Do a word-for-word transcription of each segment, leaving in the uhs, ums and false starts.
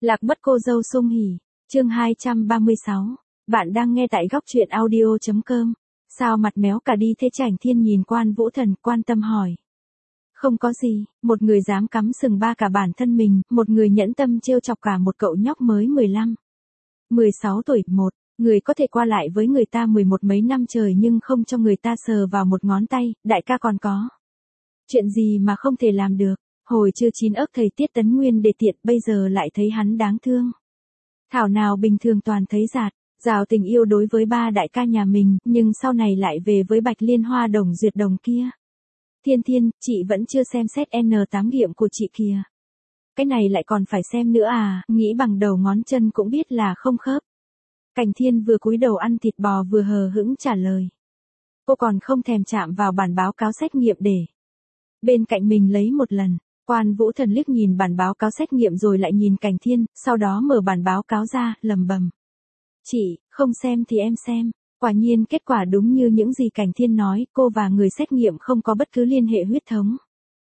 Lạc mất cô dâu Sung Hỉ, chương hai trăm ba mươi sáu. Bạn đang nghe tại góc truyện audio chấm com. Sao mặt méo cả đi thế? Chảnh Thiên nhìn Quan Vũ Thần, quan tâm hỏi. Không có gì, một người dám cắm sừng ba cả bản thân mình, một người nhẫn tâm trêu chọc cả một cậu nhóc mới mười lăm, mười sáu tuổi, một người có thể qua lại với người ta mười một mấy năm trời nhưng không cho người ta sờ vào một ngón tay, đại ca còn có chuyện gì mà không thể làm được. Hồi chưa chín ức thầy Tiết Tấn Nguyên để tiện, bây giờ lại thấy hắn đáng thương. Thảo nào bình thường toàn thấy giạt, rào tình yêu đối với ba đại ca nhà mình, nhưng sau này lại về với Bạch Liên Hoa Đồng Duyệt Đồng kia. Thiên Thiên, chị vẫn chưa xem xét en tám nghiệm của chị kìa. Cái này lại còn phải xem nữa à, nghĩ bằng đầu ngón chân cũng biết là không khớp. Cảnh Thiên vừa cúi đầu ăn thịt bò vừa hờ hững trả lời. Cô còn không thèm chạm vào bản báo cáo xét nghiệm để bên cạnh mình lấy một lần. Quan Vũ Thần liếc nhìn bản báo cáo xét nghiệm rồi lại nhìn Cảnh Thiên, sau đó mở bản báo cáo ra, lầm bầm. Chị, không xem thì em xem. Quả nhiên kết quả đúng như những gì Cảnh Thiên nói, cô và người xét nghiệm không có bất cứ liên hệ huyết thống.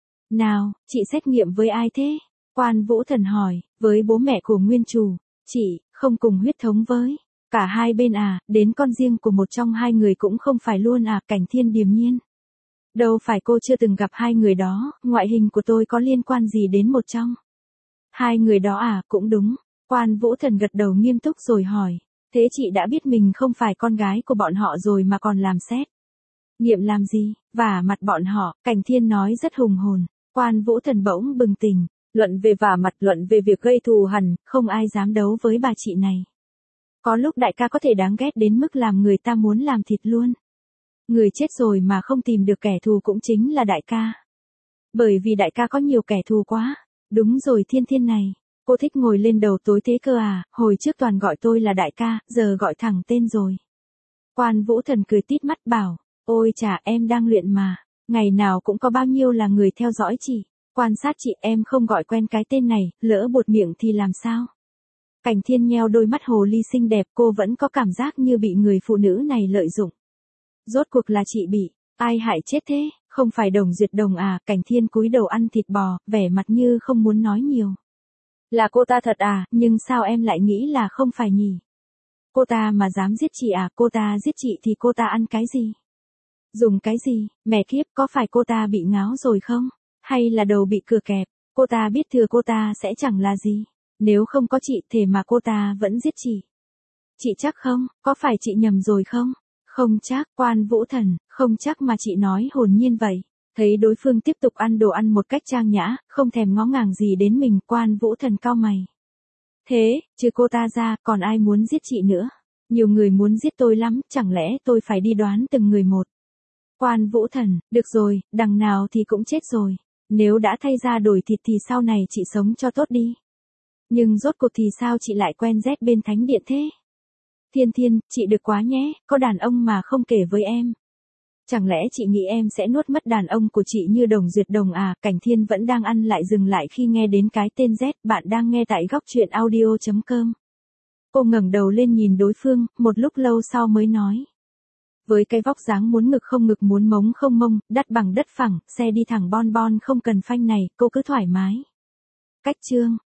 Nào, chị xét nghiệm với ai thế? Quan Vũ Thần hỏi, với bố mẹ của nguyên chủ. Chị, không cùng huyết thống với cả hai bên à, đến con riêng của một trong hai người cũng không phải luôn à? Cảnh Thiên điềm nhiên. Đâu phải cô chưa từng gặp hai người đó, ngoại hình của tôi có liên quan gì đến một trong hai người đó à? Cũng đúng. Quan Vũ Thần gật đầu nghiêm túc rồi hỏi. Thế chị đã biết mình không phải con gái của bọn họ rồi mà còn làm xét nghiệm làm gì? Vả mặt bọn họ, Cảnh Thiên nói rất hùng hồn. Quan Vũ Thần bỗng bừng tỉnh. Luận về vả mặt, luận về việc gây thù hằn, không ai dám đấu với bà chị này. Có lúc đại ca có thể đáng ghét đến mức làm người ta muốn làm thịt luôn. Người chết rồi mà không tìm được kẻ thù cũng chính là đại ca. Bởi vì đại ca có nhiều kẻ thù quá. Đúng rồi, Thiên Thiên này. Cô thích ngồi lên đầu tối thế cơ à, hồi trước toàn gọi tôi là đại ca, giờ gọi thẳng tên rồi. Quan Vũ Thần cười tít mắt bảo, ôi chà, em đang luyện mà. Ngày nào cũng có bao nhiêu là người theo dõi chị. Quan sát chị, em không gọi quen cái tên này, lỡ buột miệng thì làm sao? Cảnh Thiên nheo đôi mắt hồ ly xinh đẹp, cô vẫn có cảm giác như bị người phụ nữ này lợi dụng. Rốt cuộc là chị bị ai hại chết thế? Không phải Đồng Duyệt Đồng à? Cảnh Thiên cúi đầu ăn thịt bò, vẻ mặt như không muốn nói nhiều. Là cô ta thật à, nhưng sao em lại nghĩ là không phải nhỉ? Cô ta mà dám giết chị à? Cô ta giết chị thì cô ta ăn cái gì? Dùng cái gì? Mẹ kiếp, có phải cô ta bị ngáo rồi không? Hay là đầu bị cừa kẹp? Cô ta biết thừa cô ta sẽ chẳng là gì. Nếu không có chị thế mà cô ta vẫn giết chị. Chị chắc không? Có phải chị nhầm rồi không? Không chắc. Quan Vũ Thần, không chắc mà chị nói hồn nhiên vậy. Thấy đối phương tiếp tục ăn đồ ăn một cách trang nhã, không thèm ngó ngàng gì đến mình, Quan Vũ Thần cau mày. Thế, trừ cô ta ra, còn ai muốn giết chị nữa? Nhiều người muốn giết tôi lắm, chẳng lẽ tôi phải đi đoán từng người một? Quan Vũ Thần, được rồi, đằng nào thì cũng chết rồi. Nếu đã thay ra đổi thịt thì sau này chị sống cho tốt đi. Nhưng rốt cuộc thì sao chị lại quen rét bên thánh điện thế? Thiên Thiên, chị được quá nhé, có đàn ông mà không kể với em. Chẳng lẽ chị nghĩ em sẽ nuốt mất đàn ông của chị như Đồng Duyệt Đồng à? Cảnh Thiên vẫn đang ăn lại dừng lại khi nghe đến cái tên Z. Bạn đang nghe tại góc truyện audio chấm com. Cô ngẩng đầu lên nhìn đối phương, một lúc lâu sau mới nói. Với cái vóc dáng muốn ngực không ngực muốn mống không mông, đắt bằng đất phẳng, xe đi thẳng bon bon không cần phanh này, cô cứ thoải mái. Cách chương.